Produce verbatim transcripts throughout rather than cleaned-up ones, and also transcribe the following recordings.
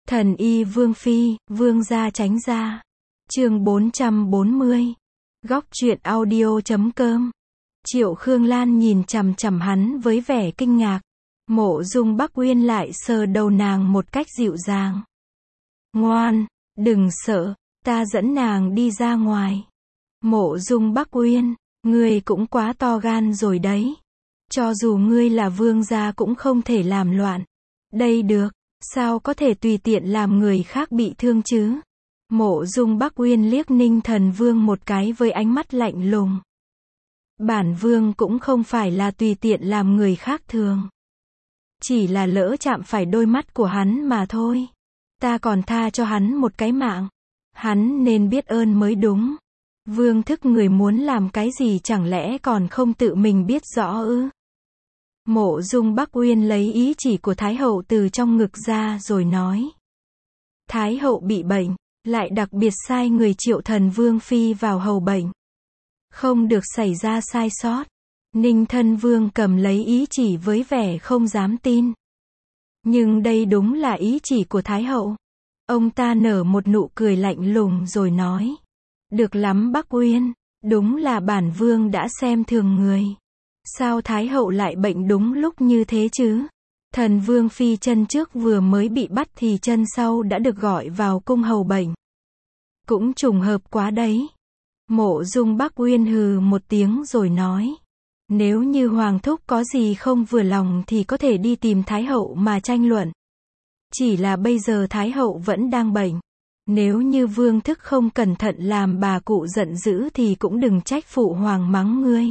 Thần y Vương Phi, Vương gia tránh ra. Chương bốn trăm bốn mươi. Góc truyện audio chấm com. Triệu Khương Lan nhìn chằm chằm hắn với vẻ kinh ngạc. Mộ Dung Bắc Uyên lại sờ đầu nàng một cách dịu dàng. Ngoan, đừng sợ, ta dẫn nàng đi ra ngoài. Mộ Dung Bắc Uyên, ngươi cũng quá to gan rồi đấy. Cho dù ngươi là vương gia cũng không thể làm loạn. Đây được, sao có thể tùy tiện làm người khác bị thương chứ? Mộ Dung Bắc Uyên liếc Ninh Thần Vương một cái với ánh mắt lạnh lùng. Bản vương cũng không phải là tùy tiện làm người khác thương. Chỉ là lỡ chạm phải đôi mắt của hắn mà thôi. Ta còn tha cho hắn một cái mạng. Hắn nên biết ơn mới đúng. Vương thức người muốn làm cái gì chẳng lẽ còn không tự mình biết rõ ư? Mộ Dung Bắc Uyên lấy ý chỉ của Thái hậu từ trong ngực ra rồi nói. Thái hậu bị bệnh, lại đặc biệt sai người Triệu Thần Vương Phi vào hầu bệnh. Không được xảy ra sai sót. Ninh Thân Vương cầm lấy ý chỉ với vẻ không dám tin. Nhưng đây đúng là ý chỉ của Thái hậu. Ông ta nở một nụ cười lạnh lùng rồi nói. Được lắm Bắc Uyên, đúng là bản vương đã xem thường người. Sao Thái hậu lại bệnh đúng lúc như thế chứ? Thần Vương Phi chân trước vừa mới bị bắt thì chân sau đã được gọi vào cung hầu bệnh. Cũng trùng hợp quá đấy. Mộ Dung Bắc Uyên hừ một tiếng rồi nói. Nếu như Hoàng thúc có gì không vừa lòng thì có thể đi tìm Thái hậu mà tranh luận. Chỉ là bây giờ Thái hậu vẫn đang bệnh. Nếu như vương thức không cẩn thận làm bà cụ giận dữ thì cũng đừng trách phụ hoàng mắng ngươi.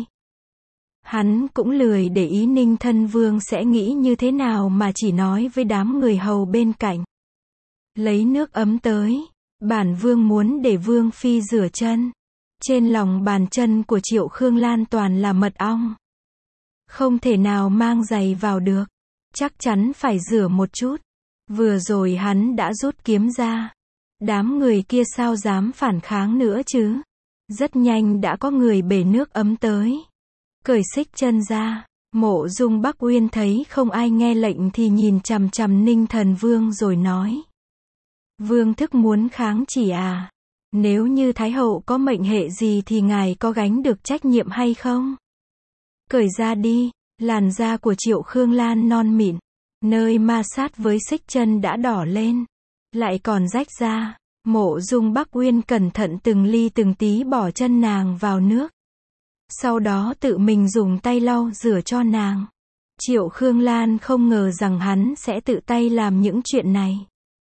Hắn cũng lười để ý Ninh Thân Vương sẽ nghĩ như thế nào mà chỉ nói với đám người hầu bên cạnh. Lấy nước ấm tới. Bản vương muốn để Vương Phi rửa chân. Trên lòng bàn chân của Triệu Khương Lan toàn là mật ong. Không thể nào mang giày vào được. Chắc chắn phải rửa một chút. Vừa rồi hắn đã rút kiếm ra. Đám người kia sao dám phản kháng nữa chứ? Rất nhanh đã có người bể nước ấm tới. Cởi xích chân ra. Mộ Dung Bắc Uyên thấy không ai nghe lệnh thì nhìn chằm chằm Ninh Thần Vương rồi nói. Vương thức muốn kháng chỉ à? Nếu như Thái hậu có mệnh hệ gì thì ngài có gánh được trách nhiệm hay không? Cởi ra đi. Làn da của Triệu Khương Lan non mịn. Nơi ma sát với xích chân đã đỏ lên. Lại còn rách ra. Mộ Dung Bắc Uyên cẩn thận từng ly từng tí bỏ chân nàng vào nước. Sau đó tự mình dùng tay lau rửa cho nàng. Triệu Khương Lan không ngờ rằng hắn sẽ tự tay làm những chuyện này.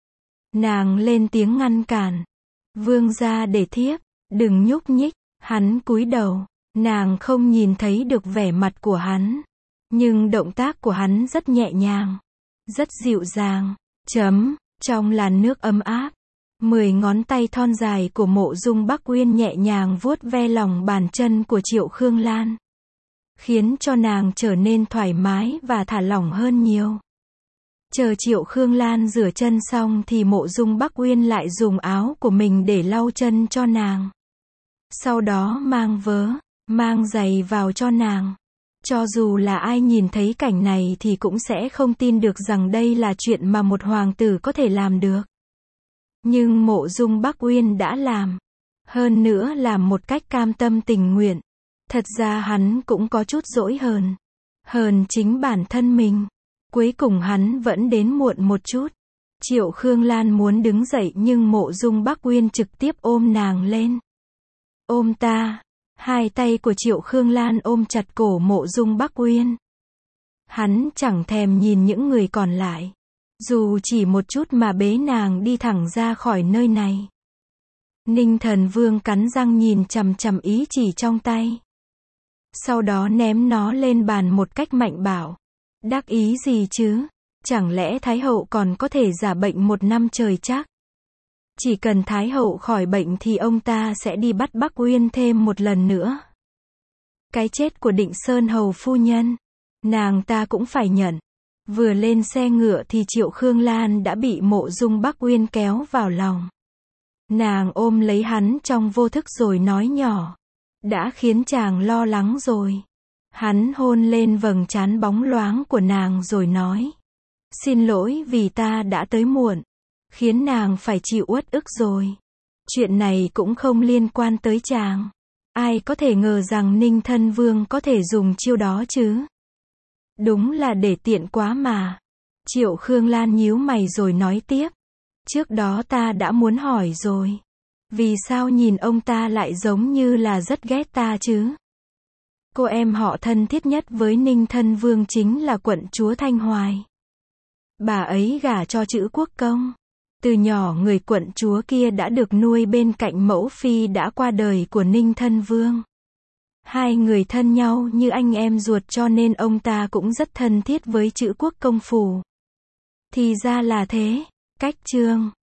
Nàng lên tiếng ngăn cản. Vương gia để thiếp, đừng nhúc nhích. Hắn cúi đầu. Nàng không nhìn thấy được vẻ mặt của hắn. Nhưng động tác của hắn rất nhẹ nhàng. Rất dịu dàng. Chấm. Trong làn nước ấm áp. Mười ngón tay thon dài của Mộ Dung Bắc Uyên nhẹ nhàng vuốt ve lòng bàn chân của Triệu Khương Lan. Khiến cho nàng trở nên thoải mái và thả lỏng hơn nhiều. Chờ Triệu Khương Lan rửa chân xong thì Mộ Dung Bắc Uyên lại dùng áo của mình để lau chân cho nàng. Sau đó mang vớ, mang giày vào cho nàng. Cho dù là ai nhìn thấy cảnh này thì cũng sẽ không tin được rằng đây là chuyện mà một hoàng tử có thể làm được. Nhưng Mộ Dung Bắc Uyên đã làm. Hơn nữa làm một cách cam tâm tình nguyện. Thật ra hắn cũng có chút dỗi hờn. Hờn chính bản thân mình. Cuối cùng hắn vẫn đến muộn một chút. Triệu Khương Lan muốn đứng dậy nhưng Mộ Dung Bắc Uyên trực tiếp ôm nàng lên. Ôm ta. Hai tay của Triệu Khương Lan ôm chặt cổ Mộ Dung Bắc Uyên. Hắn chẳng thèm nhìn những người còn lại. Dù chỉ một chút mà bế nàng đi thẳng ra khỏi nơi này. Ninh Thần Vương cắn răng nhìn chằm chằm ý chỉ trong tay. Sau đó ném nó lên bàn một cách mạnh bạo. Đắc ý gì chứ? Chẳng lẽ Thái hậu còn có thể giả bệnh một năm trời chắc? Chỉ cần Thái hậu khỏi bệnh thì ông ta sẽ đi bắt Bắc Uyên thêm một lần nữa. Cái chết của Định Sơn hầu phu nhân, nàng ta cũng phải nhận. Vừa lên xe ngựa thì Triệu Khương Lan đã bị Mộ Dung Bắc Uyên kéo vào lòng. Nàng ôm lấy hắn trong vô thức rồi nói nhỏ. Đã khiến chàng lo lắng rồi. Hắn hôn lên vầng trán bóng loáng của nàng rồi nói. Xin lỗi vì ta đã tới muộn. khiến nàng phải chịu uất ức rồi. Chuyện này cũng không liên quan tới chàng. Ai có thể ngờ rằng Ninh Thân Vương có thể dùng chiêu đó chứ? Đúng là để tiện quá mà. Triệu Khương Lan nhíu mày rồi nói tiếp. Trước đó ta đã muốn hỏi rồi. Vì sao nhìn ông ta lại giống như là rất ghét ta chứ? Cô em họ thân thiết nhất với Ninh Thân Vương chính là quận chúa Thanh Hoài. Bà ấy gả cho Trữ Quốc Công. Từ nhỏ người quận chúa kia đã được nuôi bên cạnh mẫu phi đã qua đời của Ninh Thân Vương. Hai người thân nhau như anh em ruột cho nên ông ta cũng rất thân thiết với Trữ Quốc Công phủ. Thì ra là thế. Cách chương